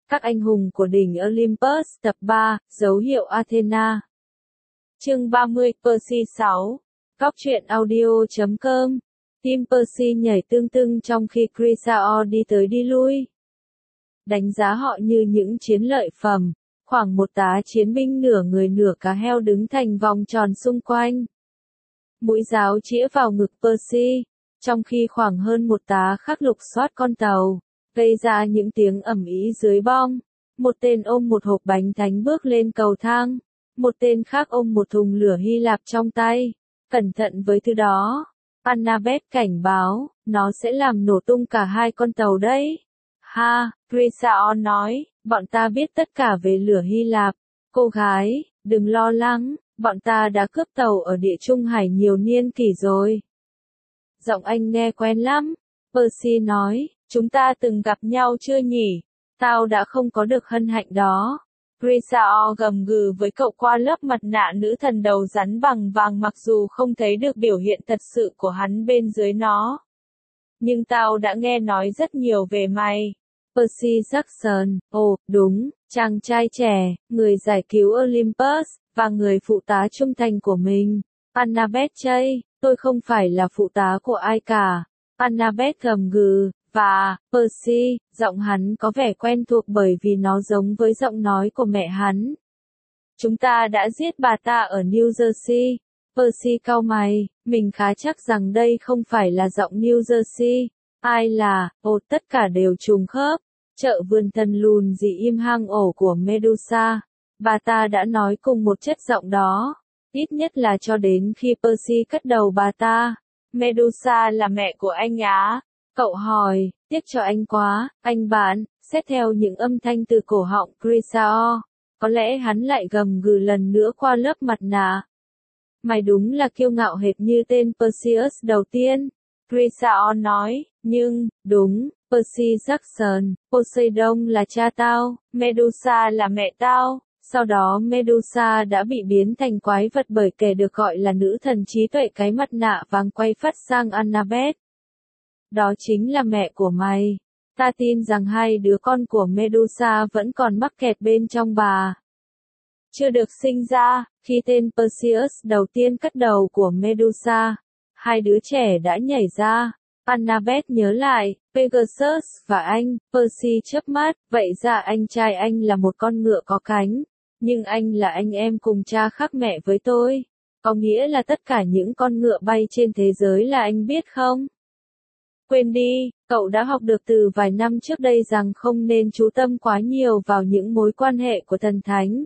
Các anh hùng của đỉnh Olympus tập 3, dấu hiệu Athena. Chương 30, Percy 6. Góc truyện audio.com. Tim Percy nhảy tưng tưng trong khi Chrysaor đi tới đi lui. Đánh giá họ như những chiến lợi phẩm, khoảng một tá chiến binh nửa người nửa cá heo đứng thành vòng tròn xung quanh. Mũi giáo chĩa vào ngực Percy, trong khi khoảng hơn một tá khác lục soát con tàu, gây ra những tiếng ầm ĩ dưới bong. Một tên ôm một hộp bánh thánh bước lên cầu thang, một tên khác ôm một thùng lửa Hy Lạp trong tay. Cẩn thận với thứ đó. Annabeth cảnh báo, nó sẽ làm nổ tung cả hai con tàu đấy. Ha, Chrysaor nói, bọn ta biết tất cả về lửa Hy Lạp. Cô gái, đừng lo lắng, bọn ta đã cướp tàu ở Địa Trung Hải nhiều niên kỷ rồi. Giọng anh nghe quen lắm. Percy nói, chúng ta từng gặp nhau chưa nhỉ? Tao đã không có được hân hạnh đó. Chrysaor gầm gừ với cậu qua lớp mặt nạ nữ thần đầu rắn bằng vàng mặc dù không thấy được biểu hiện thật sự của hắn bên dưới nó. Nhưng tao đã nghe nói rất nhiều về mày. Percy Jackson, ồ, đúng, chàng trai trẻ, người giải cứu Olympus, và người phụ tá trung thành của mình. Annabeth chây, tôi không phải là phụ tá của ai cả. Annabeth gầm gừ. Và, Percy, giọng hắn có vẻ quen thuộc bởi vì nó giống với giọng nói của mẹ hắn. Chúng ta đã giết bà ta ở New Jersey. Percy cau mày, mình khá chắc rằng đây không phải là giọng New Jersey. Ai là, tất cả đều trùng khớp. Chợ vườn thần lùn dị im hang ổ của Medusa. Bà ta đã nói cùng một chất giọng đó. Ít nhất là cho đến khi Percy cất đầu bà ta. Medusa là mẹ của anh á. Cậu hỏi, tiếc cho anh quá, anh bạn, xét theo những âm thanh từ cổ họng Chrysaor, có lẽ hắn lại gầm gừ lần nữa qua lớp mặt nạ. Mày đúng là kiêu ngạo hệt như tên Perseus đầu tiên, Chrysaor nói, nhưng, đúng, Percy Jackson, Poseidon là cha tao, Medusa là mẹ tao. Sau đó Medusa đã bị biến thành quái vật bởi kẻ được gọi là nữ thần trí tuệ cái mặt nạ vàng quay phát sang Annabeth. Đó chính là mẹ của mày. Ta tin rằng hai đứa con của Medusa vẫn còn mắc kẹt bên trong bà. Chưa được sinh ra, khi tên Perseus đầu tiên cất đầu của Medusa, hai đứa trẻ đã nhảy ra. Annabeth nhớ lại, Pegasus và anh, Percy chớp mắt, vậy ra anh trai anh là một con ngựa có cánh, nhưng anh là anh em cùng cha khác mẹ với tôi. Có nghĩa là tất cả những con ngựa bay trên thế giới là anh biết không? Quên đi, cậu đã học được từ vài năm trước đây rằng không nên chú tâm quá nhiều vào những mối quan hệ của thần thánh.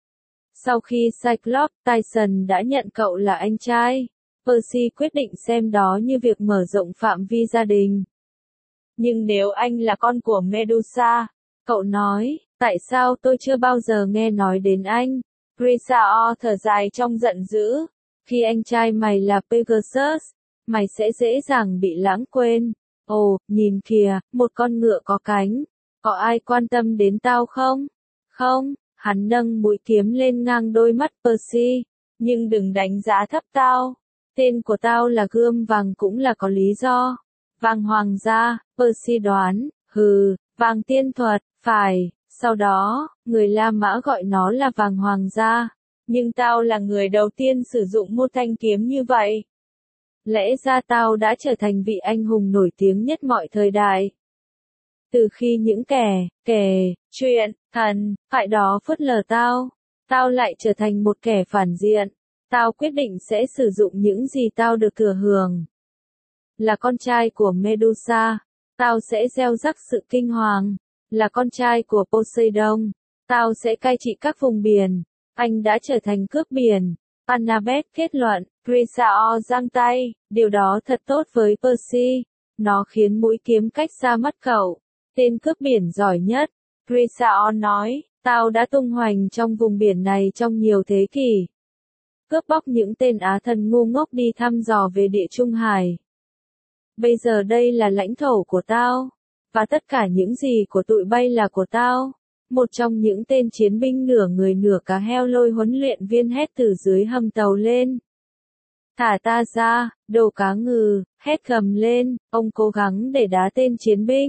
Sau khi Cyclops Tyson đã nhận cậu là anh trai, Percy quyết định xem đó như việc mở rộng phạm vi gia đình. Nhưng nếu anh là con của Medusa, cậu nói, tại sao tôi chưa bao giờ nghe nói đến anh? Chrysaor thở dài trong giận dữ, khi anh trai mày là Pegasus, mày sẽ dễ dàng bị lãng quên. Ồ, nhìn kìa, một con ngựa có cánh. Có ai quan tâm đến tao không? Không, hắn nâng mũi kiếm lên ngang đôi mắt Percy. Nhưng đừng đánh giá thấp tao. Tên của tao là gươm vàng cũng là có lý do. Vàng hoàng gia, Percy đoán, vàng tiên thuật, phải. Sau đó, người La Mã gọi nó là vàng hoàng gia. Nhưng tao là người đầu tiên sử dụng một thanh kiếm như vậy. Lẽ ra tao đã trở thành vị anh hùng nổi tiếng nhất mọi thời đại. Từ khi những kẻ, chuyện, thần, phải đó phớt lờ tao lại trở thành một kẻ phản diện. Tao quyết định sẽ sử dụng những gì tao được thừa hưởng. Là con trai của Medusa, tao sẽ gieo rắc sự kinh hoàng. Là con trai của Poseidon, tao sẽ cai trị các vùng biển. Anh đã trở thành cướp biển. Annabeth kết luận, Chrysaor giang tay, điều đó thật tốt với Percy. Nó khiến mũi kiếm cách xa mắt cậu. Tên cướp biển giỏi nhất. Chrysaor nói, tao đã tung hoành trong vùng biển này trong nhiều thế kỷ. Cướp bóc những tên Á thần ngu ngốc đi thăm dò về Địa Trung Hải. Bây giờ đây là lãnh thổ của tao. Và tất cả những gì của tụi bay là của tao. Một trong những tên chiến binh nửa người nửa cá heo lôi huấn luyện viên hét từ dưới hầm tàu lên. Thả ta ra, đồ cá ngừ, hét gầm lên, ông cố gắng để đá tên chiến binh.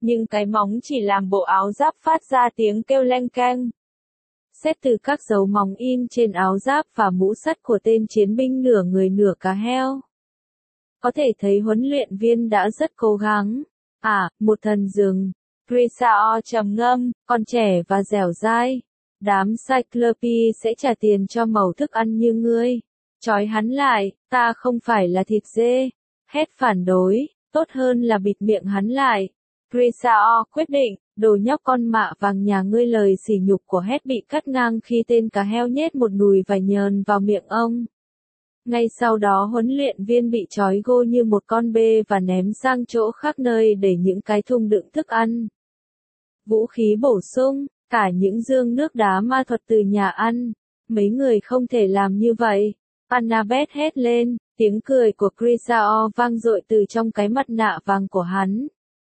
nhưng cái móng chỉ làm bộ áo giáp phát ra tiếng kêu leng keng. Xét từ các dấu móng in trên áo giáp và mũ sắt của tên chiến binh nửa người nửa cá heo, có thể thấy huấn luyện viên đã rất cố gắng. Một thần rừng. Grisao trầm ngâm, còn trẻ và dẻo dai. Đám Cyclope sẽ trả tiền cho mẩu thức ăn như ngươi. Trói hắn lại, ta không phải là thịt dê. Hét phản đối, tốt hơn là bịt miệng hắn lại. Grisao quyết định, đồ nhóc con mạ vàng nhà ngươi, lời sỉ nhục của Hét bị cắt ngang khi tên cá heo nhét một nùi vải nhờn vào miệng ông. Ngay sau đó huấn luyện viên bị trói gô như một con bê và ném sang chỗ khác nơi để những cái thùng đựng thức ăn. Vũ khí bổ sung, cả những dương nước đá ma thuật từ nhà ăn. Mấy người không thể làm như vậy. Annabeth hét lên, tiếng cười của Grisao vang dội từ trong cái mặt nạ vàng của hắn.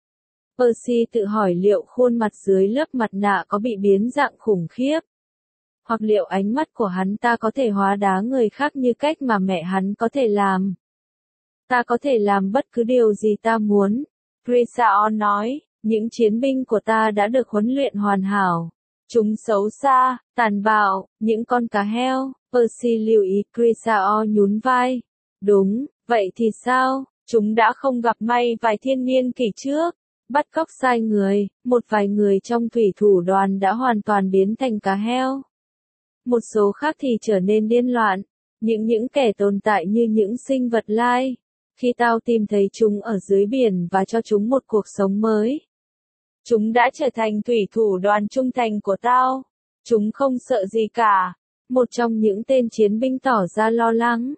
Percy tự hỏi liệu khuôn mặt dưới lớp mặt nạ có bị biến dạng khủng khiếp. Hoặc liệu ánh mắt của hắn ta có thể hóa đá người khác như cách mà mẹ hắn có thể làm. Ta có thể làm bất cứ điều gì ta muốn. Grisao nói, những chiến binh của ta đã được huấn luyện hoàn hảo. Chúng xấu xa, tàn bạo, những con cá heo. Percy lưu ý. Grisao nhún vai. Đúng, vậy thì sao? Chúng đã không gặp may vài thiên niên kỷ trước. Bắt cóc sai người, một vài người trong thủy thủ đoàn đã hoàn toàn biến thành cá heo. Một số khác thì trở nên điên loạn. Những kẻ tồn tại như những sinh vật lai. Khi tao tìm thấy chúng ở dưới biển và cho chúng một cuộc sống mới, chúng đã trở thành thủy thủ đoàn trung thành của tao. Chúng không sợ gì cả. Một trong những tên chiến binh tỏ ra lo lắng.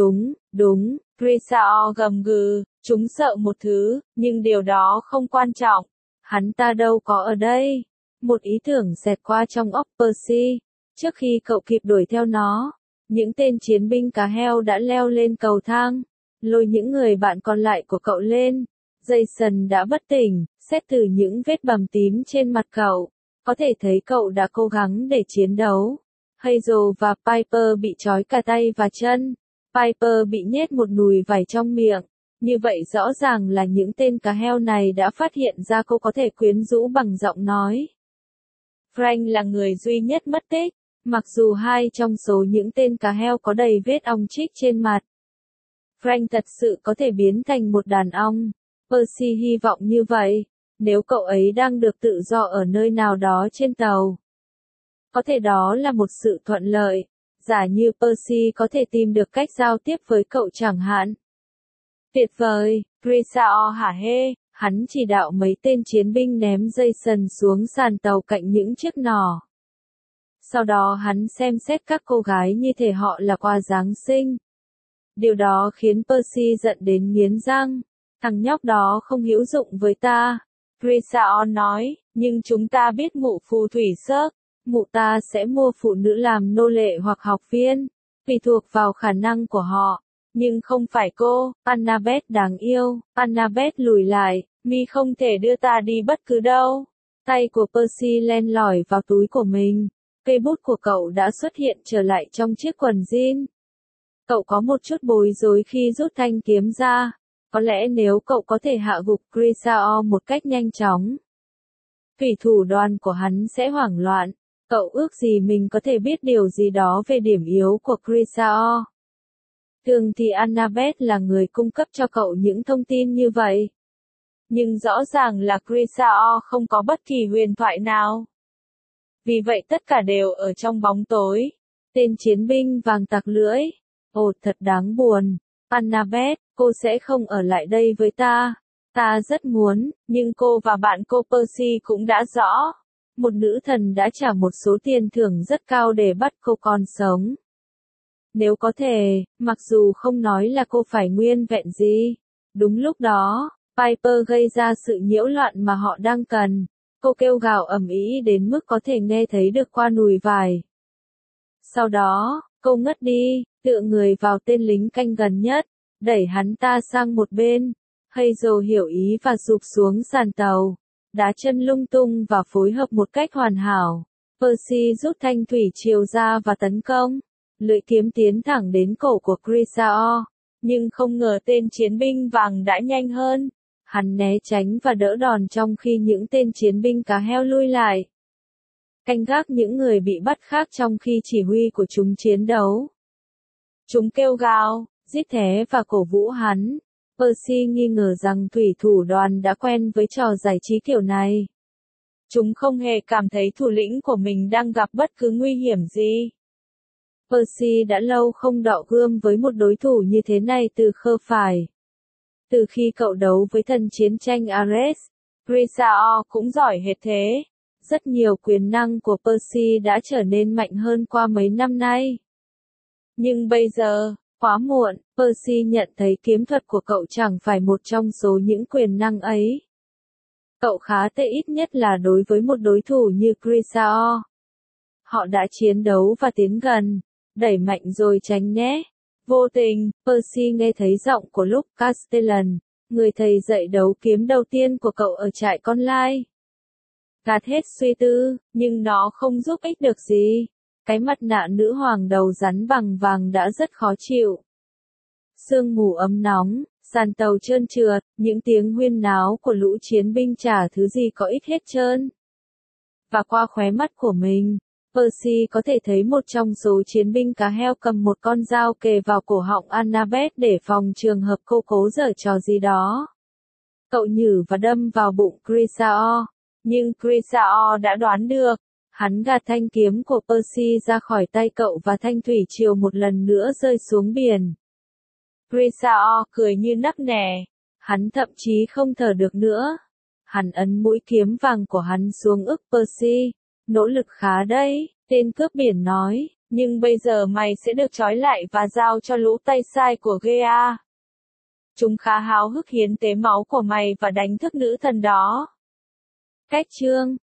Đúng, Grisao gầm gừ, chúng sợ một thứ, nhưng điều đó không quan trọng. Hắn ta đâu có ở đây. Một ý tưởng xẹt qua trong óc Percy. Trước khi cậu kịp đuổi theo nó, những tên chiến binh cá heo đã leo lên cầu thang, lôi những người bạn còn lại của cậu lên. Jason đã bất tỉnh, xét từ những vết bầm tím trên mặt cậu, có thể thấy cậu đã cố gắng để chiến đấu. Hazel và Piper bị trói cả tay và chân. Piper bị nhét một nùi vải trong miệng. Như vậy rõ ràng là những tên cá heo này đã phát hiện ra cô có thể quyến rũ bằng giọng nói. Frank là người duy nhất mất tích, mặc dù hai trong số những tên cá heo có đầy vết ong chích trên mặt. Frank thật sự có thể biến thành một đàn ong. Percy hy vọng như vậy, nếu cậu ấy đang được tự do ở nơi nào đó trên tàu. Có thể đó là một sự thuận lợi, giả như Percy có thể tìm được cách giao tiếp với cậu chẳng hạn. Tuyệt vời, Grisao hả hê, hắn chỉ đạo mấy tên chiến binh ném Jason xuống sàn tàu cạnh những chiếc nỏ. Sau đó hắn xem xét các cô gái như thể họ là quà Giáng sinh. Điều đó khiến Percy giận đến nghiến răng. Thằng nhóc đó không hữu dụng với ta. Grisao nói, nhưng chúng ta biết mụ phù thủy sớt. Mụ ta sẽ mua phụ nữ làm nô lệ hoặc học viên, tùy thuộc vào khả năng của họ. Nhưng không phải cô. Annabeth đáng yêu. Annabeth lùi lại, mi không thể đưa ta đi bất cứ đâu. Tay của Percy len lỏi vào túi của mình. Cây bút của cậu đã xuất hiện trở lại trong chiếc quần jean. Cậu có một chút bối rối khi rút thanh kiếm ra. Có lẽ nếu cậu có thể hạ gục Grisao một cách nhanh chóng, thủy thủ đoàn của hắn sẽ hoảng loạn. Cậu ước gì mình có thể biết điều gì đó về điểm yếu của Grisao. Thường thì Annabeth là người cung cấp cho cậu những thông tin như vậy. Nhưng rõ ràng là Grisao không có bất kỳ huyền thoại nào. Vì vậy tất cả đều ở trong bóng tối. Tên chiến binh vàng tặc lưỡi. Ồ, thật đáng buồn. Annabeth, cô sẽ không ở lại đây với ta. Ta rất muốn, nhưng cô và bạn cô Percy cũng đã rõ. Một nữ thần đã trả một số tiền thưởng rất cao để bắt cô còn sống. Nếu có thể, mặc dù không nói là cô phải nguyên vẹn gì. Đúng lúc đó, Piper gây ra sự nhiễu loạn mà họ đang cần. Cô kêu gào ầm ĩ đến mức có thể nghe thấy được qua nùi vải. Sau đó, cô ngất đi, tựa người vào tên lính canh gần nhất, đẩy hắn ta sang một bên. Hazel hiểu ý và rụp xuống sàn tàu, đá chân lung tung và phối hợp một cách hoàn hảo. Percy rút thanh thủy triều ra và tấn công. Lưỡi kiếm tiến thẳng đến cổ của Grisao, nhưng không ngờ tên chiến binh vàng đã nhanh hơn. Hắn né tránh và đỡ đòn trong khi những tên chiến binh cá heo lui lại, canh gác những người bị bắt khác trong khi chỉ huy của chúng chiến đấu. Chúng kêu gào, giết thé và cổ vũ hắn. Percy nghi ngờ rằng thủy thủ đoàn đã quen với trò giải trí kiểu này. Chúng không hề cảm thấy thủ lĩnh của mình đang gặp bất cứ nguy hiểm gì. Percy đã lâu không đọ gươm với một đối thủ như thế này từ khơ phải. Từ khi cậu đấu với thần chiến tranh Ares, Chrysaor cũng giỏi hệt thế. Rất nhiều quyền năng của Percy đã trở nên mạnh hơn qua mấy năm nay. Nhưng bây giờ, quá muộn, Percy nhận thấy kiếm thuật của cậu chẳng phải một trong số những quyền năng ấy. Cậu khá tệ ít nhất là đối với một đối thủ như Chrysaor. Họ đã chiến đấu và tiến gần, đẩy mạnh rồi tránh né. Vô tình, Percy nghe thấy giọng của Luke Castellan, người thầy dạy đấu kiếm đầu tiên của cậu ở trại con lai. Gạt hết suy tư, nhưng nó không giúp ích được gì. Cái mặt nạ nữ hoàng đầu rắn bằng vàng đã rất khó chịu. Sương mù ấm nóng, sàn tàu trơn trượt, những tiếng huyên náo của lũ chiến binh chả thứ gì có ích hết trơn. Và qua khóe mắt của mình, Percy có thể thấy một trong số chiến binh cá heo cầm một con dao kề vào cổ họng Annabeth để phòng trường hợp cô cố giở trò gì đó. Cậu nhử và đâm vào bụng Chrysaor, nhưng Chrysaor đã đoán được. Hắn gạt thanh kiếm của Percy ra khỏi tay cậu và thanh thủy triều một lần nữa rơi xuống biển. Chrysaor cười như nắc nẻ. Hắn thậm chí không thở được nữa. Hắn ấn mũi kiếm vàng của hắn xuống ức Percy. Nỗ lực khá đấy, tên cướp biển nói, nhưng bây giờ mày sẽ được trói lại và giao cho lũ tay sai của Gea. Chúng khá háo hức hiến tế máu của mày và đánh thức nữ thần đó. Cách chương